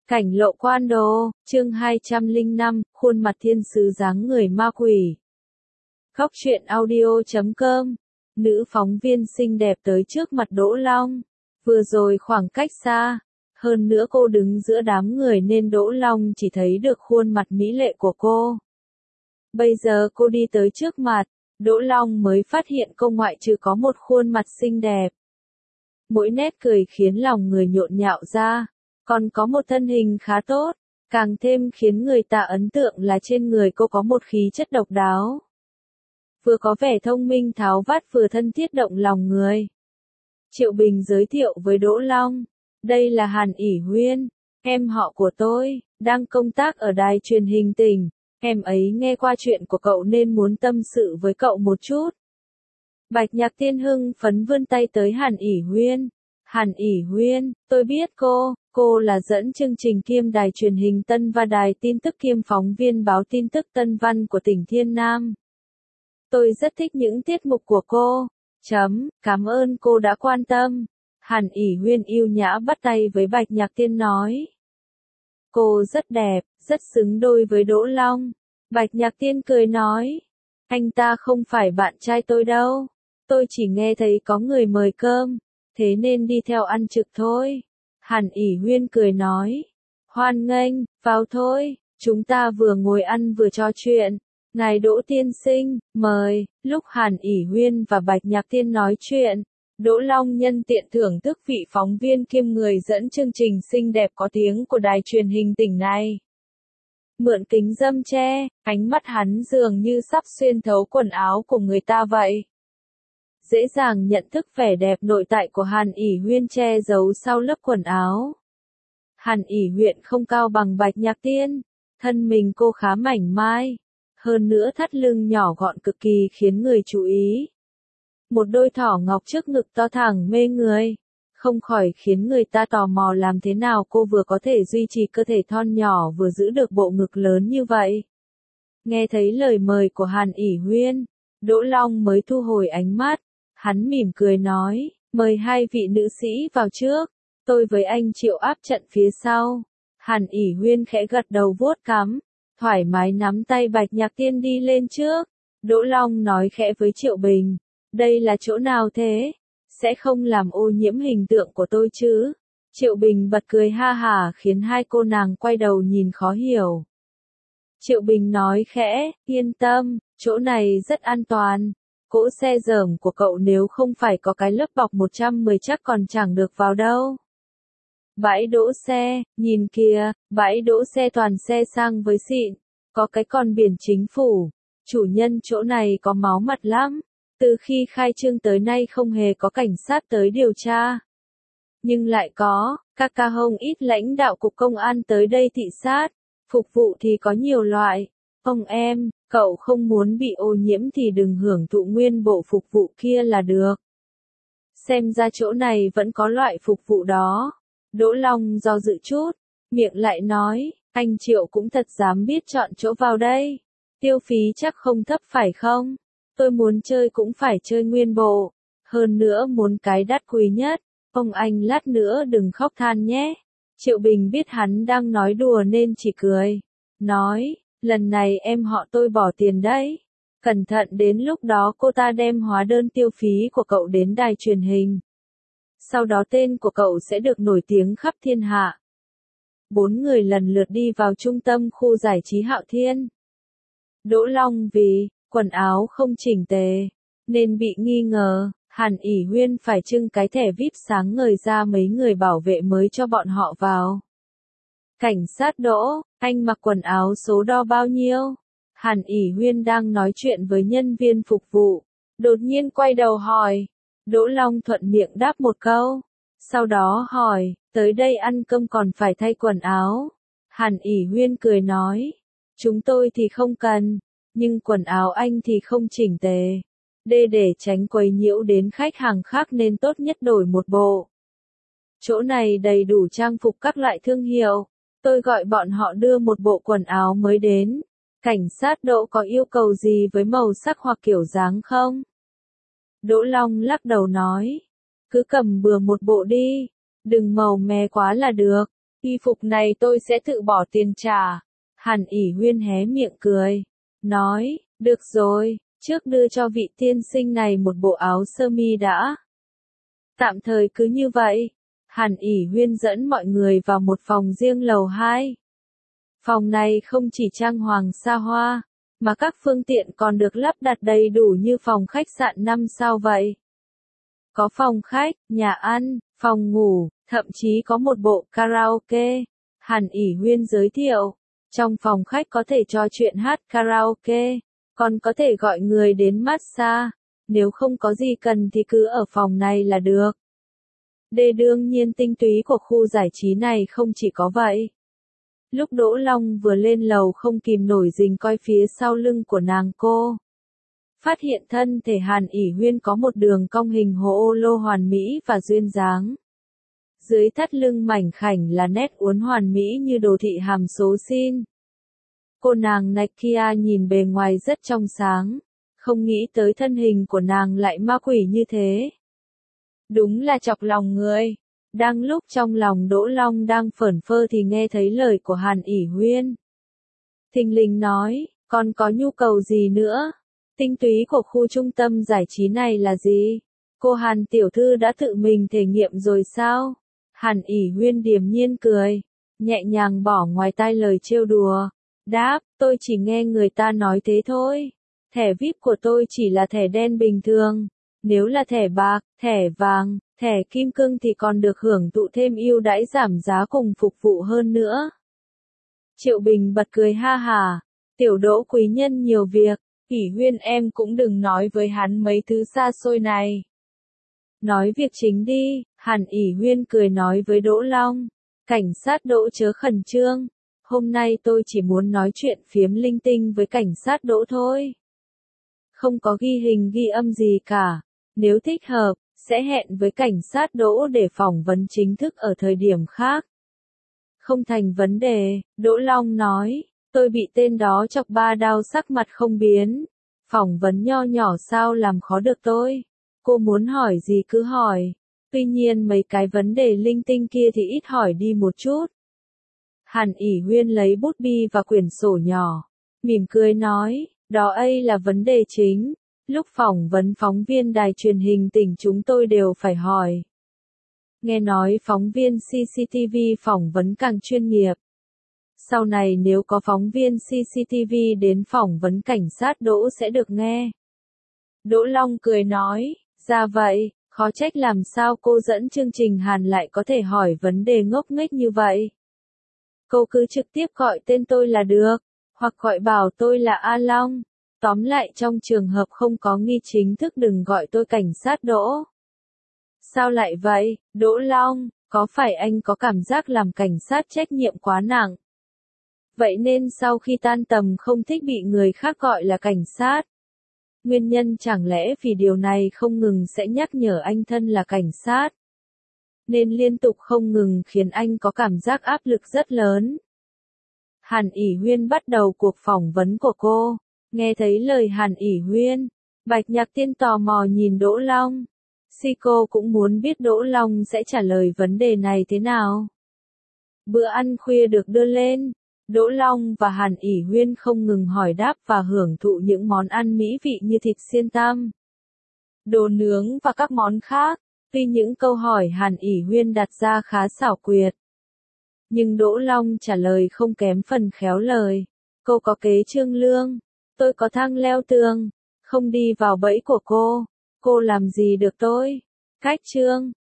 Cảnh Lộ Quan Đồ, chương 205, khuôn mặt thiên sứ dáng người ma quỷ. Góc truyện audio.com. Nữ phóng viên xinh đẹp tới trước mặt Đỗ Long. Vừa rồi khoảng cách xa, hơn nữa cô đứng giữa đám người nên Đỗ Long chỉ thấy được khuôn mặt mỹ lệ của cô. Bây giờ cô đi tới trước mặt, Đỗ Long mới phát hiện cô ngoại trừ có một khuôn mặt xinh đẹp. Mỗi nét cười khiến lòng người nhộn nhạo ra, còn có một thân hình khá tốt, càng thêm khiến người ta ấn tượng là trên người cô có một khí chất độc đáo. Vừa có vẻ thông minh tháo vát vừa thân thiết động lòng người. Triệu Bình giới thiệu với Đỗ Long, đây là Hàn ỷ Huyên, em họ của tôi, đang công tác ở đài truyền hình tỉnh. Em ấy nghe qua chuyện của cậu nên muốn tâm sự với cậu một chút. Bạch Nhạc Tiên hưng phấn vươn tay tới Hàn ỷ Huyên. Hàn ỷ Huyên, tôi biết cô là dẫn chương trình kiêm đài truyền hình Tân và đài tin tức kiêm phóng viên báo tin tức Tân Văn của tỉnh Thiên Nam. Tôi rất thích những tiết mục của cô. Cảm ơn cô đã quan tâm. Hàn ỷ Huyên yêu nhã bắt tay với Bạch Nhạc Tiên nói. Cô rất đẹp, rất xứng đôi với Đỗ Long. Bạch Nhạc Tiên cười nói. Anh ta không phải bạn trai tôi đâu. Tôi chỉ nghe thấy có người mời cơm, thế nên đi theo ăn trực thôi. Hàn ỷ Huyên cười nói. Hoan nghênh, vào thôi, chúng ta vừa ngồi ăn vừa trò chuyện. Ngài Đỗ tiên sinh, mời. Lúc Hàn ỷ Huyên và Bạch Nhạc Tiên nói chuyện, Đỗ Long nhân tiện thưởng thức vị phóng viên kiêm người dẫn chương trình xinh đẹp có tiếng của đài truyền hình tỉnh này. Mượn kính râm che, ánh mắt hắn dường như sắp xuyên thấu quần áo của người ta vậy. Dễ dàng nhận thức vẻ đẹp nội tại của Hàn ỷ Huyên che giấu sau lớp quần áo. Hàn ỷ Huyên không cao bằng Bạch Nhạc Tiên, thân mình cô khá mảnh mai, hơn nữa thắt lưng nhỏ gọn cực kỳ khiến người chú ý. Một đôi thỏ ngọc trước ngực to thẳng mê người, không khỏi khiến người ta tò mò làm thế nào cô vừa có thể duy trì cơ thể thon nhỏ vừa giữ được bộ ngực lớn như vậy. Nghe thấy lời mời của Hàn ỷ Huyên, Đỗ Long mới thu hồi ánh mắt, hắn mỉm cười nói, mời hai vị nữ sĩ vào trước, tôi với anh Triệu áp trận phía sau. Hàn ỷ Huyên khẽ gật đầu vuốt cằm, thoải mái nắm tay Bạch Nhạc Tiên đi lên trước. Đỗ Long nói khẽ với Triệu Bình, đây là chỗ nào thế? Sẽ không làm ô nhiễm hình tượng của tôi chứ? Triệu Bình bật cười ha hả khiến hai cô nàng quay đầu nhìn khó hiểu. Triệu Bình nói khẽ, yên tâm, chỗ này rất an toàn. Cỗ xe dởm của cậu nếu không phải có cái lớp bọc 110 chắc còn chẳng được vào đâu. Bãi đỗ xe, nhìn kìa, bãi đỗ xe toàn xe sang với xịn, có cái còn biển chính phủ. Chủ nhân chỗ này có máu mặt lắm, từ khi khai trương tới nay không hề có cảnh sát tới điều tra. Nhưng lại có, các ca hông ít lãnh đạo cục công an tới đây thị sát, phục vụ thì có nhiều loại. Ông em, cậu không muốn bị ô nhiễm thì đừng hưởng thụ nguyên bộ phục vụ kia là được. Xem ra chỗ này vẫn có loại phục vụ đó. Đỗ Long do dự chút, miệng lại nói, anh Triệu cũng thật dám biết chọn chỗ vào đây. Tiêu phí chắc không thấp phải không? Tôi muốn chơi cũng phải chơi nguyên bộ, hơn nữa muốn cái đắt quý nhất. Ông anh lát nữa đừng khóc than nhé. Triệu Bình biết hắn đang nói đùa nên chỉ cười, nói, lần này em họ tôi bỏ tiền đấy. Cẩn thận đến lúc đó cô ta đem hóa đơn tiêu phí của cậu đến đài truyền hình. Sau đó tên của cậu sẽ được nổi tiếng khắp thiên hạ. Bốn người lần lượt đi vào trung tâm khu giải trí Hạo Thiên. Đỗ Long vì quần áo không chỉnh tề nên bị nghi ngờ, Hàn ỷ Huyên phải trưng cái thẻ VIP sáng ngời ra mấy người bảo vệ mới cho bọn họ vào. Cảnh sát Đỗ, anh mặc quần áo số đo bao nhiêu? Hàn ỷ Huyên đang nói chuyện với nhân viên phục vụ, đột nhiên quay đầu hỏi. Đỗ Long thuận miệng đáp một câu, sau đó hỏi, tới đây ăn cơm còn phải thay quần áo. Hàn ỷ Huyên cười nói, chúng tôi thì không cần, nhưng quần áo anh thì không chỉnh tề. Để tránh quấy nhiễu đến khách hàng khác nên tốt nhất đổi một bộ. Chỗ này đầy đủ trang phục các loại thương hiệu, tôi gọi bọn họ đưa một bộ quần áo mới đến. Cảnh sát Đỗ có yêu cầu gì với màu sắc hoặc kiểu dáng không? Đỗ Long lắc đầu nói, cứ cầm bừa một bộ đi, đừng màu mè quá là được. Y phục này tôi sẽ tự bỏ tiền trả. Hàn ỉ Huyên hé miệng cười. Nói, được rồi, trước đưa cho vị tiên sinh này một bộ áo sơ mi đã. Tạm thời cứ như vậy. Hàn ỉ Huyên dẫn mọi người vào một phòng riêng lầu 2. Phòng này không chỉ trang hoàng xa hoa, mà các phương tiện còn được lắp đặt đầy đủ như phòng khách sạn 5 sao vậy. Có phòng khách, nhà ăn, phòng ngủ, thậm chí có một bộ karaoke. Hàn ỉ Huyên giới thiệu, trong phòng khách có thể trò chuyện hát karaoke, còn có thể gọi người đến massage. Nếu không có gì cần thì cứ ở phòng này là được. Đương nhiên tinh túy của khu giải trí này không chỉ có vậy. Lúc Đỗ Long vừa lên lầu không kìm nổi rình coi phía sau lưng của nàng cô. Phát hiện thân thể Hàn ỉ Huyên có một đường cong hình hố lô hoàn mỹ và duyên dáng. Dưới thắt lưng mảnh khảnh là nét uốn hoàn mỹ như đồ thị hàm số sin. Cô nàng Nakia nhìn bề ngoài rất trong sáng, không nghĩ tới thân hình của nàng lại ma quỷ như thế. Đúng là chọc lòng người. Đang lúc trong lòng Đỗ Long đang phởn phơ thì nghe thấy lời của Hàn ỉ Huyên. Thình lình nói, còn có nhu cầu gì nữa? Tinh túy của khu trung tâm giải trí này là gì? Cô Hàn tiểu thư đã tự mình thể nghiệm rồi sao? Hàn ỉ Huyên điềm nhiên cười, nhẹ nhàng bỏ ngoài tai lời trêu đùa. Đáp, tôi chỉ nghe người ta nói thế thôi. Thẻ VIP của tôi chỉ là thẻ đen bình thường. Nếu là thẻ bạc, thẻ vàng, thẻ kim cương thì còn được hưởng thụ thêm ưu đãi giảm giá cùng phục vụ hơn nữa. Triệu Bình bật cười ha hả. Tiểu Đỗ quý nhân nhiều việc, ỉ Huyên em cũng đừng nói với hắn mấy thứ xa xôi này. Nói việc chính đi, Hàn ỉ Huyên cười nói với Đỗ Long. Cảnh sát Đỗ chớ khẩn trương. Hôm nay tôi chỉ muốn nói chuyện phiếm linh tinh với cảnh sát Đỗ thôi. Không có ghi hình ghi âm gì cả. Nếu thích hợp, sẽ hẹn với cảnh sát Đỗ để phỏng vấn chính thức ở thời điểm khác. Không thành vấn đề, Đỗ Long nói, tôi bị tên đó chọc 3 đao sắc mặt không biến. Phỏng vấn nho nhỏ sao làm khó được tôi. Cô muốn hỏi gì cứ hỏi. Tuy nhiên mấy cái vấn đề linh tinh kia thì ít hỏi đi một chút. Hàn ỉ Huyên lấy bút bi và quyển sổ nhỏ. Mỉm cười nói, đó ấy là vấn đề chính. Lúc phỏng vấn phóng viên đài truyền hình tỉnh chúng tôi đều phải hỏi. Nghe nói phóng viên CCTV phỏng vấn càng chuyên nghiệp. Sau này nếu có phóng viên CCTV đến phỏng vấn cảnh sát Đỗ sẽ được nghe. Đỗ Long cười nói, ra vậy, khó trách làm sao cô dẫn chương trình Hàn lại có thể hỏi vấn đề ngốc nghếch như vậy. Cô cứ trực tiếp gọi tên tôi là được, hoặc gọi bảo tôi là A Long. Tóm lại trong trường hợp không có nghi chính thức đừng gọi tôi cảnh sát Đỗ. Sao lại vậy, Đỗ Long, có phải anh có cảm giác làm cảnh sát trách nhiệm quá nặng? Vậy nên sau khi tan tầm không thích bị người khác gọi là cảnh sát. Nguyên nhân chẳng lẽ vì điều này không ngừng sẽ nhắc nhở anh thân là cảnh sát. Nên liên tục không ngừng khiến anh có cảm giác áp lực rất lớn. Hàn ỉ Huyên bắt đầu cuộc phỏng vấn của cô. Nghe thấy lời Hàn ỉ Huyên, Bạch Nhạc Tiên tò mò nhìn Đỗ Long. Cô cũng muốn biết Đỗ Long sẽ trả lời vấn đề này thế nào. Bữa ăn khuya được đưa lên. Đỗ Long và Hàn ỉ Huyên không ngừng hỏi đáp và hưởng thụ những món ăn mỹ vị như thịt xiên tam, đồ nướng và các món khác. Tuy những câu hỏi Hàn ỉ Huyên đặt ra khá xảo quyệt, nhưng Đỗ Long trả lời không kém phần khéo lời. Cô có kế trương lương, tôi có thang leo tường, không đi vào bẫy của cô làm gì được tôi. Cách trương,